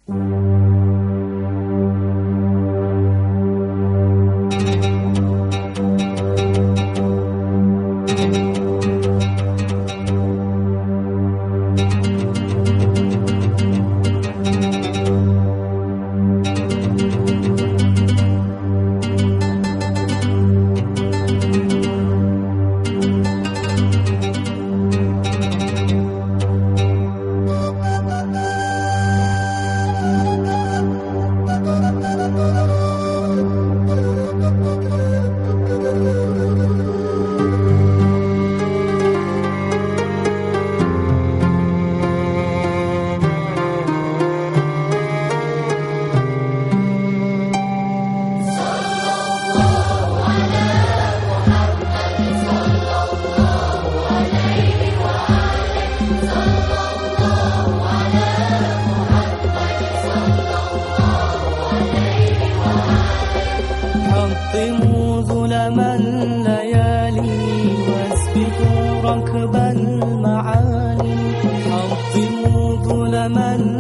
حطموا ظلم الليالي واسبقوا ركب المعالي. حطموا ظلم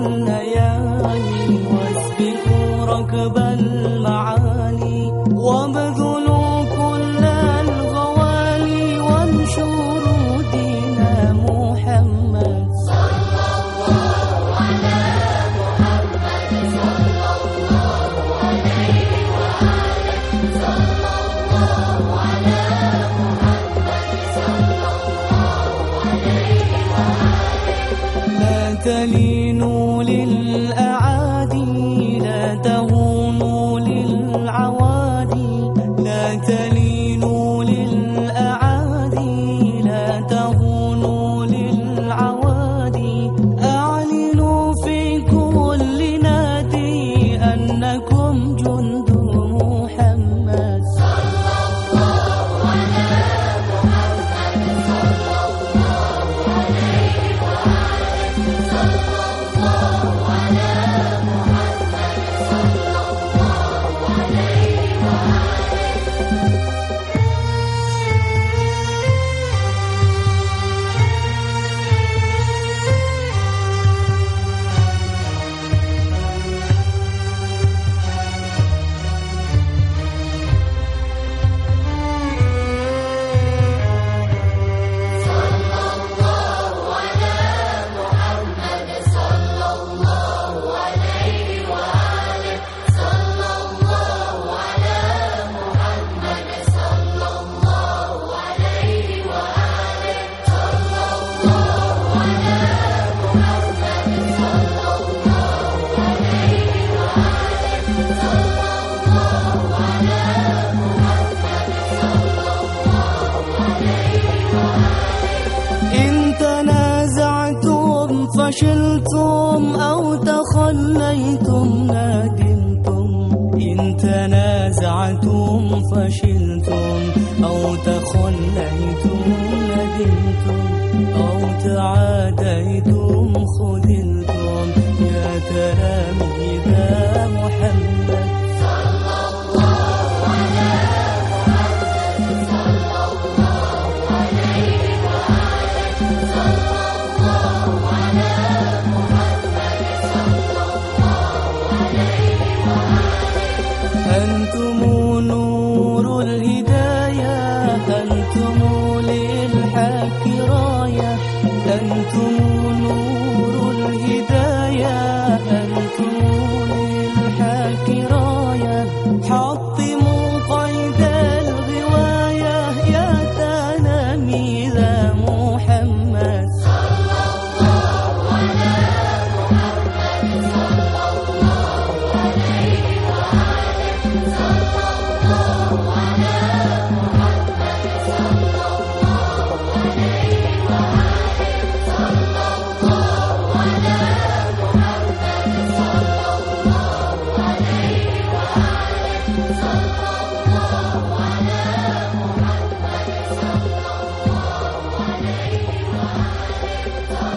الليالي واسبقوا ركب المعالي. وابذلوا كل الغوالي وانشروا دين محمد صلى الله على محمد صلى الله عليه وآله صلى الله على محمد صلى الله عليه وآله. لا تلينوا للأعادي لا تهونوا للعوادي. لا تلينوا للأعادي لا تهونوا للعوادي. أعلنوا في كل نادي أنكم جند محمد صلى الله على محمد صلى الله عليه وآله صلى الله على محمد صلى الله عليه وآله. إن تنازعتم فشلتم أو تخليتم ندمتم. إن تنازعتم فشلتم أو تخليتم ندمتم. أو تعاديتم خذلتم يا تلاميذ محمد صلى الله على محمد صلى الله عليه وآله صلى الله على محمد صلى الله عليه وآله. أنتم نور الهداية أنتم للحق راية. أنتم نور الهداية أنتم للحق راية. حطموا قيد الغواية يا تلاميذ محمد صلى الله على محمد صلى الله عليه وآله صلى الله على محمد صلى الله عليه وآله صلى الله على محمد صلى الله عليه وآله صلى الله على محمد صلى الله عليه وآله.